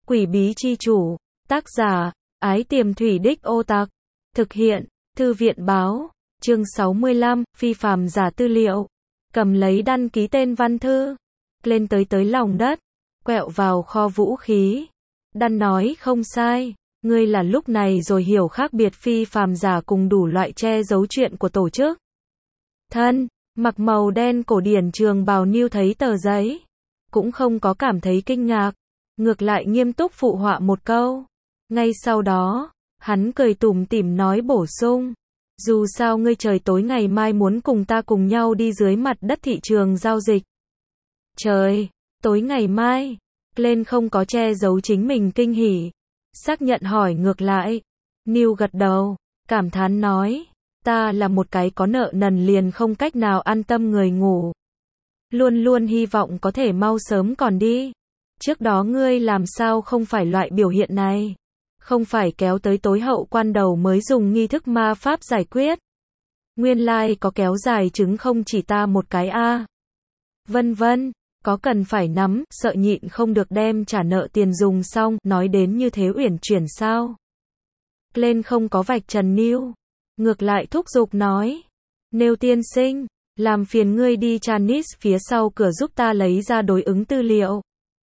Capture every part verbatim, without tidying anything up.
Quỷ bí chi chủ, tác giả, Ái Tiềm Thủy Đích Ô Tặc, thực hiện, Thư viện báo, chương sáu mươi lăm, phi phàm giả tư liệu, cầm lấy đăng ký tên văn thư, lên tới tới lòng đất, quẹo vào kho vũ khí. Đan nói không sai, ngươi là lúc này rồi hiểu khác biệt phi phàm giả cùng đủ loại che giấu chuyện của tổ chức. Thân, mặc màu đen cổ điển trường bào Niu thấy tờ giấy, cũng không có cảm thấy kinh ngạc, ngược lại nghiêm túc phụ họa một câu. Ngay sau đó, hắn cười tủm tỉm nói bổ sung, dù sao ngươi trời tối ngày mai muốn cùng ta cùng nhau đi dưới mặt đất thị trường giao dịch. Trời, tối ngày mai, lên không có che giấu chính mình kinh hỉ, xác nhận hỏi ngược lại. Niu gật đầu, cảm thán nói, ta là một cái có nợ nần liền không cách nào an tâm người ngủ. Luôn luôn hy vọng có thể mau sớm còn đi. Trước đó ngươi làm sao không phải loại biểu hiện này? Không phải kéo tới tối hậu quan đầu mới dùng nghi thức ma pháp giải quyết. Nguyên lai có kéo dài chứng không chỉ ta một cái a. À. Vân vân, có cần phải nắm, sợ nhịn không được đem trả nợ tiền dùng xong, nói đến như thế uyển chuyển sao? Lên không có vạch trần Niu, ngược lại thúc giục nói, Nêu tiên sinh, làm phiền ngươi đi Chanis phía sau cửa giúp ta lấy ra đối ứng tư liệu.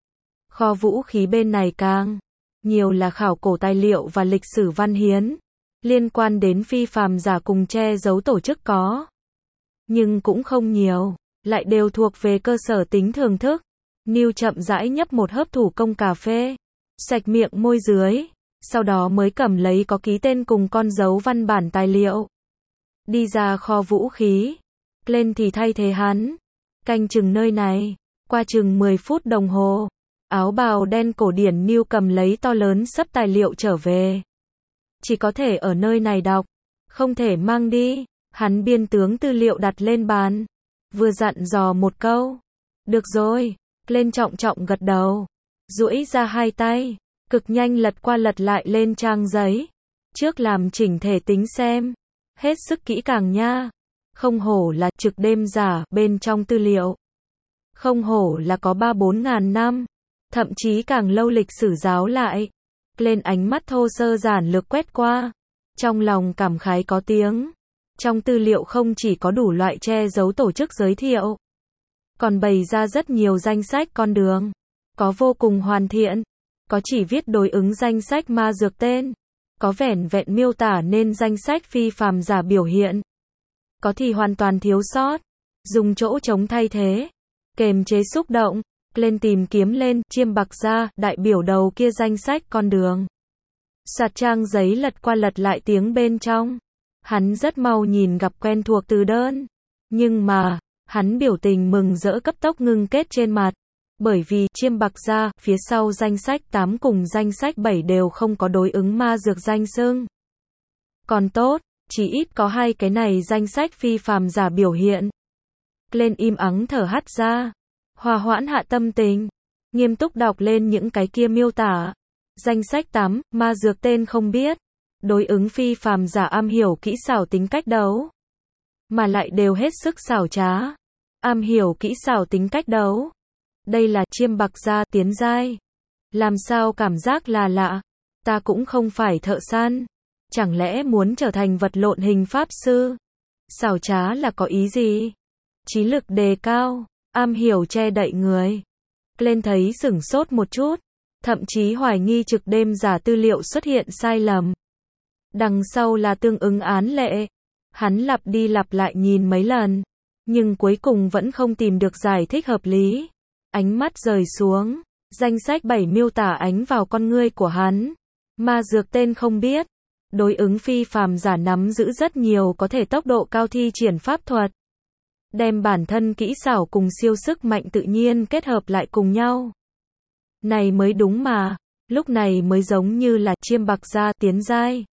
Kho vũ khí bên này càng nhiều là khảo cổ tài liệu và lịch sử văn hiến, liên quan đến phi phàm giả cùng che giấu tổ chức có. Nhưng cũng không nhiều, lại đều thuộc về cơ sở tính thưởng thức. Niu chậm rãi nhấp một hớp thủ công cà phê, sạch miệng môi dưới, sau đó mới cầm lấy có ký tên cùng con dấu văn bản tài liệu. Đi ra kho vũ khí, lên thì thay thế hắn, canh chừng nơi này, qua chừng mười phút đồng hồ. Áo bào đen cổ điển Niu cầm lấy to lớn xấp tài liệu trở về. Chỉ có thể ở nơi này đọc, không thể mang đi. Hắn biên tướng tư liệu đặt lên bàn, vừa dặn dò một câu. Được rồi, lên trọng trọng gật đầu, duỗi ra hai tay, cực nhanh lật qua lật lại lên trang giấy. Trước làm chỉnh thể tính xem, hết sức kỹ càng nha. Không hổ là trực đêm giả bên trong tư liệu. Không hổ là có ba bốn ngàn năm. Thậm chí càng lâu lịch sử giáo lại. Lên ánh mắt thô sơ giản lược quét qua. Trong lòng cảm khái có tiếng. Trong tư liệu không chỉ có đủ loại che giấu tổ chức giới thiệu, còn bày ra rất nhiều danh sách con đường. Có vô cùng hoàn thiện. Có chỉ viết đối ứng danh sách ma dược tên. Có vẻn vẹn miêu tả nên danh sách phi phàm giả biểu hiện. Có thì hoàn toàn thiếu sót. Dùng chỗ trống thay thế. Kềm chế xúc động. Lên tìm kiếm lên, chiêm bạc ra, đại biểu đầu kia danh sách con đường. Soạt trang giấy lật qua lật lại tiếng bên trong. Hắn rất mau nhìn gặp quen thuộc từ đơn. Nhưng mà, hắn biểu tình mừng rỡ cấp tốc ngưng kết trên mặt. Bởi vì, chiêm bạc ra, phía sau danh sách tám cùng danh sách bảy đều không có đối ứng ma dược danh xưng. Còn tốt, chỉ ít có hai cái này danh sách phi phàm giả biểu hiện. Lên im ắng thở hắt ra. Hòa hoãn hạ tâm tình, nghiêm túc đọc lên những cái kia miêu tả. Danh sách tám, ma dược tên không biết. Đối ứng phi phàm giả am hiểu kỹ xảo tính cách đấu. Mà lại đều hết sức xảo trá. Am hiểu kỹ xảo tính cách đấu. Đây là chiêm bạc gia tiến giai. Làm sao cảm giác là lạ. Ta cũng không phải thợ săn. Chẳng lẽ muốn trở thành vật lộn hình pháp sư? Xảo trá là có ý gì? Trí lực đề cao. Am hiểu che đậy người. Lên thấy sửng sốt một chút. Thậm chí hoài nghi trực đêm giả tư liệu xuất hiện sai lầm. Đằng sau là tương ứng án lệ. Hắn lặp đi lặp lại nhìn mấy lần. Nhưng cuối cùng vẫn không tìm được giải thích hợp lý. Ánh mắt rời xuống. Danh sách bảy miêu tả ánh vào con ngươi của hắn. Ma dược tên không biết. Đối ứng phi phàm giả nắm giữ rất nhiều có thể tốc độ cao thi triển pháp thuật. Đem bản thân kỹ xảo cùng siêu sức mạnh tự nhiên kết hợp lại cùng nhau. Này mới đúng mà, lúc này mới giống như là chiêm bạc gia tiến giai.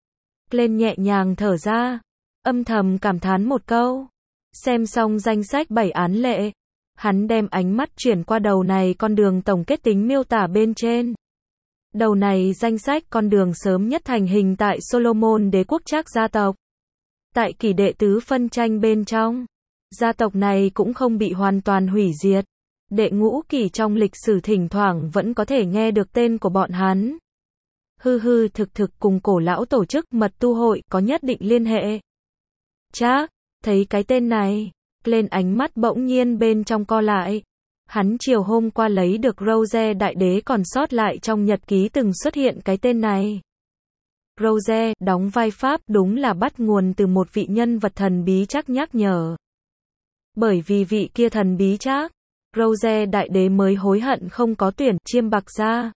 Lên nhẹ nhàng thở ra, âm thầm cảm thán một câu. Xem xong danh sách bảy án lệ, hắn đem ánh mắt chuyển qua đầu này con đường tổng kết tính miêu tả bên trên. Đầu này danh sách con đường sớm nhất thành hình tại Solomon đế quốc Trác gia tộc. Tại kỷ đệ tứ phân tranh bên trong. Gia tộc này cũng không bị hoàn toàn hủy diệt. đệ ngũ kỷ trong lịch sử thỉnh thoảng vẫn có thể nghe được tên của bọn hắn. Hư hư thực thực cùng cổ lão tổ chức mật tu hội có nhất định liên hệ. Chắc, thấy cái tên này, lên ánh mắt bỗng nhiên bên trong co lại. Hắn chiều hôm qua lấy được Rose đại đế còn sót lại trong nhật ký từng xuất hiện cái tên này. Rose, đóng vai Pháp đúng là bắt nguồn từ một vị nhân vật thần bí chắc nhắc nhở. Bởi vì vị kia thần bí chắc, Rose đại đế mới hối hận không có tuyển Chiêm Bạc Gia.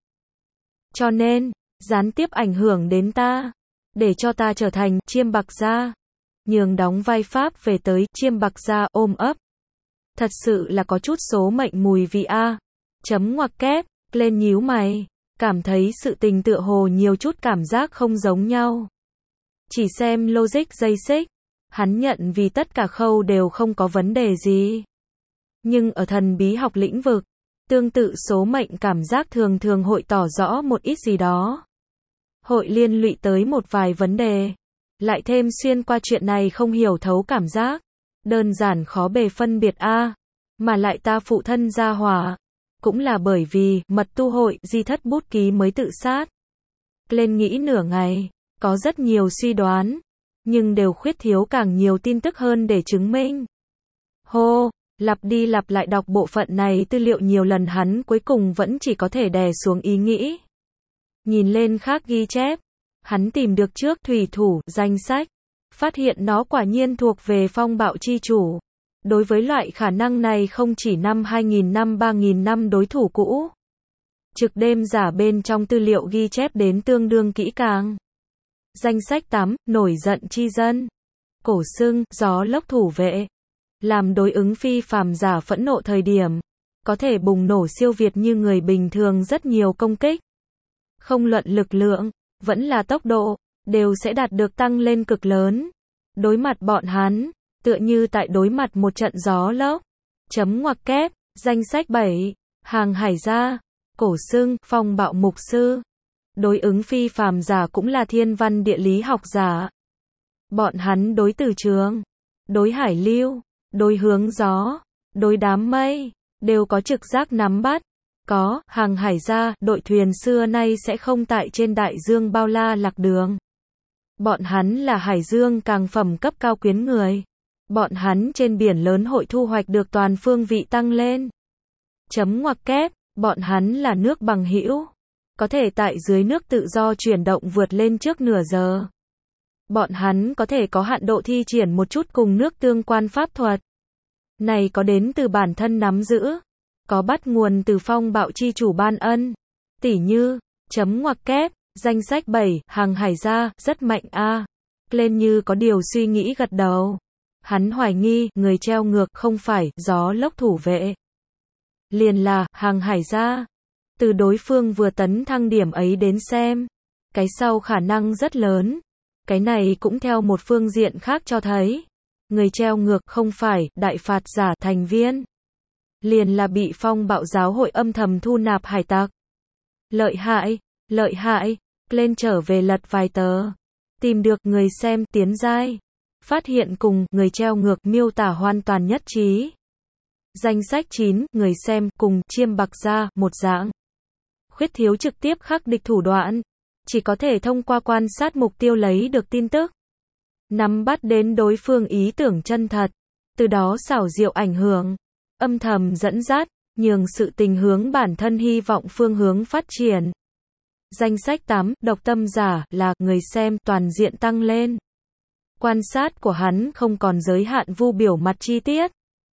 Cho nên, gián tiếp ảnh hưởng đến ta, để cho ta trở thành Chiêm Bạc Gia. Nhường đóng vai Pháp về tới Chiêm Bạc Gia ôm ấp. Thật sự là có chút số mệnh mùi vị a. Chấm ngoặc kép, lên nhíu mày, cảm thấy sự tình tựa hồ nhiều chút cảm giác không giống nhau. Chỉ xem logic dây xích, hắn nhận vì tất cả khâu đều không có vấn đề gì. Nhưng ở thần bí học lĩnh vực, tương tự số mệnh cảm giác thường thường hội tỏ rõ một ít gì đó. Hội liên lụy tới một vài vấn đề. Lại thêm xuyên qua chuyện này không hiểu thấu cảm giác. Đơn giản khó bề phân biệt a à. Mà lại ta phụ thân gia hỏa. Cũng là bởi vì mật tu hội di thất bút ký mới tự sát. Lên nghĩ nửa ngày, có rất nhiều suy đoán. Nhưng đều khuyết thiếu càng nhiều tin tức hơn để chứng minh. Hô, lặp đi lặp lại đọc bộ phận này tư liệu nhiều lần hắn cuối cùng vẫn chỉ có thể đè xuống ý nghĩ. Nhìn lên khác ghi chép. Hắn tìm được trước thủy thủ, danh sách. Phát hiện nó quả nhiên thuộc về phong bạo chi chủ. Đối với loại khả năng này không chỉ năm hai nghìn năm ba nghìn năm đối thủ cũ. Trực đêm giả bên trong tư liệu ghi chép đến tương đương kỹ càng. Danh sách tám, nổi giận chi dân. Cổ xưng, gió lốc thủ vệ. Làm đối ứng phi phàm giả phẫn nộ thời điểm. Có thể bùng nổ siêu việt như người bình thường rất nhiều công kích. Không luận lực lượng, vẫn là tốc độ, đều sẽ đạt được tăng lên cực lớn. Đối mặt bọn hắn, tựa như tại đối mặt một trận gió lốc. Chấm ngoặc kép, danh sách bảy, hàng hải gia, cổ xưng, phong bạo mục sư. Đối ứng phi phàm giả cũng là thiên văn địa lý học giả. Bọn hắn đối từ trường, đối hải lưu, đối hướng gió, đối đám mây, đều có trực giác nắm bắt. Có, hàng hải gia, đội thuyền xưa nay sẽ không tại trên đại dương bao la lạc đường. Bọn hắn là hải dương càng phẩm cấp cao quyến người. Bọn hắn trên biển lớn hội thu hoạch được toàn phương vị tăng lên. Chấm ngoặc kép, bọn hắn là nước bằng hữu. Có thể tại dưới nước tự do chuyển động vượt lên trước nửa giờ. Bọn hắn có thể có hạn độ thi triển một chút cùng nước tương quan pháp thuật. Này có đến từ bản thân nắm giữ. Có bắt nguồn từ phong bạo chi chủ ban ân. Tỉ như, chấm ngoặc kép, danh sách bảy, hàng hải gia, rất mạnh a. À. Lên như có điều suy nghĩ gật đầu. Hắn hoài nghi, người treo ngược không phải, gió lốc thủ vệ. Liền là, hàng hải gia. Từ đối phương vừa tấn thăng điểm ấy đến xem. Cái sau khả năng rất lớn. Cái này cũng theo một phương diện khác cho thấy. Người treo ngược không phải, đại phạt giả thành viên. Liền là bị phong bạo giáo hội âm thầm thu nạp hải tặc. Lợi hại, lợi hại, lên trở về lật vài tờ. Tìm được người xem tiến giai. Phát hiện cùng người treo ngược miêu tả hoàn toàn nhất trí. Danh sách chín, người xem cùng Chiêm Bạc Gia, một dạng. Khuyết thiếu trực tiếp khắc địch thủ đoạn. Chỉ có thể thông qua quan sát mục tiêu lấy được tin tức. Nắm bắt đến đối phương ý tưởng chân thật. Từ đó xảo diệu ảnh hưởng. Âm thầm dẫn dắt, nhường sự tình hướng bản thân hy vọng phương hướng phát triển. Danh sách tám, độc tâm giả, là người xem toàn diện tăng lên. Quan sát của hắn không còn giới hạn vu biểu mặt chi tiết,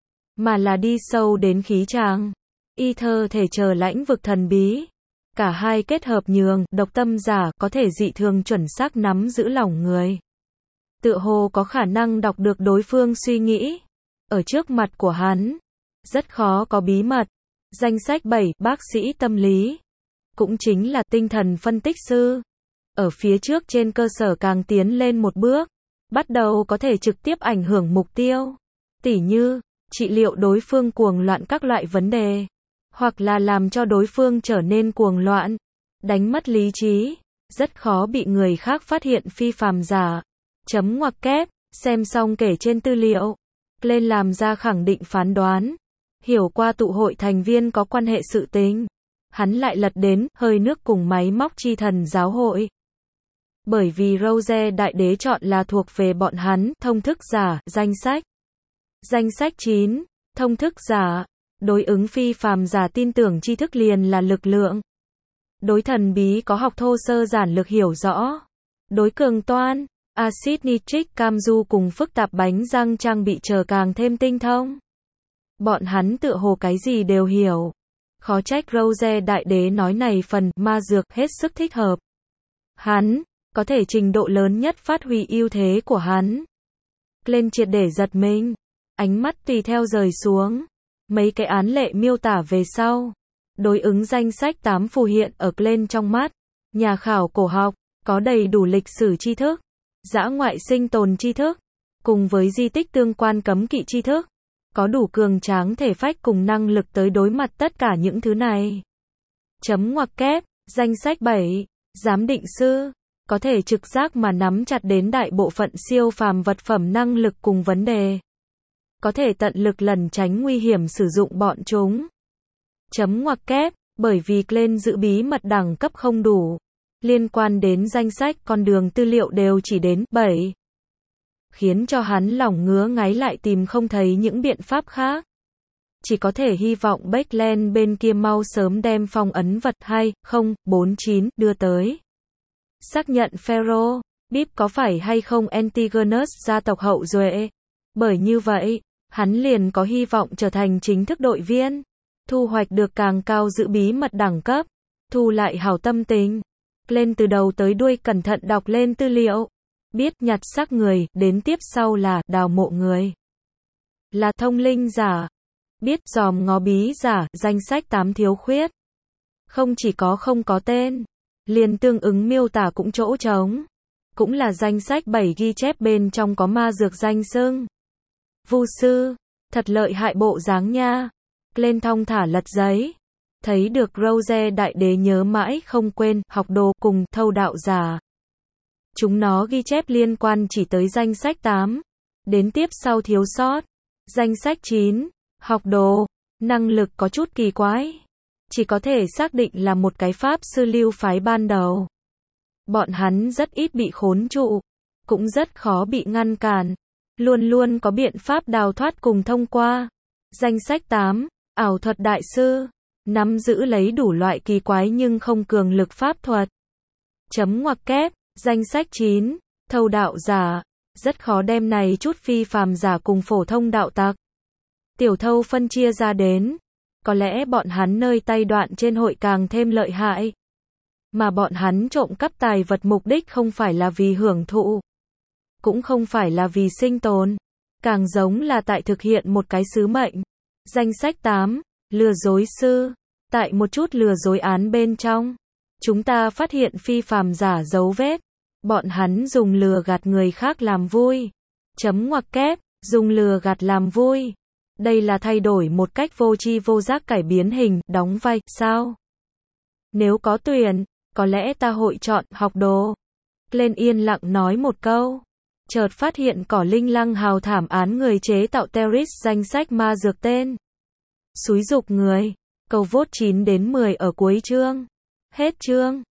mà là đi sâu đến khí tràng, y thơ thể chờ lãnh vực thần bí. Cả hai kết hợp nhường, độc tâm giả có thể dị thường chuẩn xác nắm giữ lòng người. Tựa hồ có khả năng đọc được đối phương suy nghĩ. Ở trước mặt của hắn, rất khó có bí mật. Danh sách bảy, bác sĩ tâm lý. Cũng chính là tinh thần phân tích sư. Ở phía trước trên cơ sở càng tiến lên một bước. Bắt đầu có thể trực tiếp ảnh hưởng mục tiêu. Tỉ như, trị liệu đối phương cuồng loạn các loại vấn đề. Hoặc là làm cho đối phương trở nên cuồng loạn. Đánh mất lý trí. Rất khó bị người khác phát hiện phi phàm giả. Chấm ngoặc kép, xem xong kể trên tư liệu. Lên làm ra khẳng định phán đoán. hiểu qua tụ hội thành viên có quan hệ sự tình. Hắn lại lật đến, hơi nước cùng máy móc chi thần giáo hội. Bởi vì Rose đại đế chọn là thuộc về bọn hắn, thông thức giả, danh sách. Danh sách chín, thông thức giả, đối ứng phi phàm giả tin tưởng tri thức liền là lực lượng. Đối thần bí có học thô sơ giản lược hiểu rõ. Đối cường toan, axit nitric cam du cùng phức tạp bánh răng trang bị chờ càng thêm tinh thông. Bọn hắn tựa hồ cái gì đều hiểu. Khó trách Rose đại đế nói này phần ma dược hết sức thích hợp. Hắn có thể trình độ lớn nhất phát huy ưu thế của hắn. Lên triệt để giật mình, ánh mắt tùy theo rời xuống. Mấy cái án lệ miêu tả về sau, đối ứng danh sách tám phù hiện ở lên trong mắt. Nhà khảo cổ học có đầy đủ lịch sử tri thức, dã ngoại sinh tồn tri thức, cùng với di tích tương quan cấm kỵ tri thức, có đủ cường tráng thể phách cùng năng lực tới đối mặt tất cả những thứ này. Chấm ngoặc kép, danh sách bảy, giám định sư, có thể trực giác mà nắm chặt đến đại bộ phận siêu phàm vật phẩm năng lực cùng vấn đề. Có thể tận lực lẩn tránh nguy hiểm sử dụng bọn chúng. Chấm ngoặc kép, bởi vì lên giữ bí mật đẳng cấp không đủ. Liên quan đến danh sách con đường tư liệu đều chỉ đến bảy. Khiến cho hắn lòng ngứa ngáy lại tìm không thấy những biện pháp khác. Chỉ có thể hy vọng Backland bên kia mau sớm đem phong ấn vật hai không bốn chín đưa tới. Xác nhận Pharaoh, Bip có phải hay không Antigonus gia tộc hậu duệ. Bởi như vậy, hắn liền có hy vọng trở thành chính thức đội viên. Thu hoạch được càng cao giữ bí mật đẳng cấp. Thu lại hảo tâm tình. Lên từ đầu tới đuôi cẩn thận đọc lên tư liệu. Biết nhặt xác người, đến tiếp sau là đào mộ người. Là thông linh giả. Biết dòm ngó bí giả, danh sách tám thiếu khuyết. Không chỉ có không có tên, liền tương ứng miêu tả cũng chỗ trống. Cũng là danh sách bảy ghi chép bên trong có ma dược danh xưng. Vu sư, thật lợi hại bộ dáng nha. Lên thong thả lật giấy. Thấy được Rose đại đế nhớ mãi không quên, học đồ cùng thâu đạo giả. Chúng nó ghi chép liên quan chỉ tới danh sách tám. Đến tiếp sau thiếu sót. Danh sách chín, học đồ, năng lực có chút kỳ quái. Chỉ có thể xác định là một cái pháp sư lưu phái ban đầu. Bọn hắn rất ít bị khốn trụ. Cũng rất khó bị ngăn cản. Luôn luôn có biện pháp đào thoát cùng thông qua. Danh sách tám, ảo thuật đại sư. Nắm giữ lấy đủ loại kỳ quái nhưng không cường lực pháp thuật. Chấm ngoặc kép, danh sách chín, thâu đạo giả. Rất khó đem này chút phi phàm giả cùng phổ thông đạo tặc. Tiểu thâu phân chia ra đến. Có lẽ bọn hắn nơi tay đoạn trên hội càng thêm lợi hại. Mà bọn hắn trộm cắp tài vật mục đích không phải là vì hưởng thụ. Cũng không phải là vì sinh tồn. Càng giống là tại thực hiện một cái sứ mệnh. Danh sách tám, lừa dối sư. Tại một chút lừa dối án bên trong, chúng ta phát hiện phi phàm giả dấu vết. Bọn hắn dùng lừa gạt người khác làm vui. Chấm ngoặc kép, dùng lừa gạt làm vui. Đây là thay đổi một cách vô tri vô giác cải biến hình, đóng vai, sao? Nếu có tuyển, có lẽ ta hội chọn học đồ. Lên yên lặng nói một câu. Chợt phát hiện cỏ linh lăng hào thảm án người chế tạo terrorist danh sách ma dược tên. Xúi dục người. Câu vote chín đến mười ở cuối chương. Hết chương.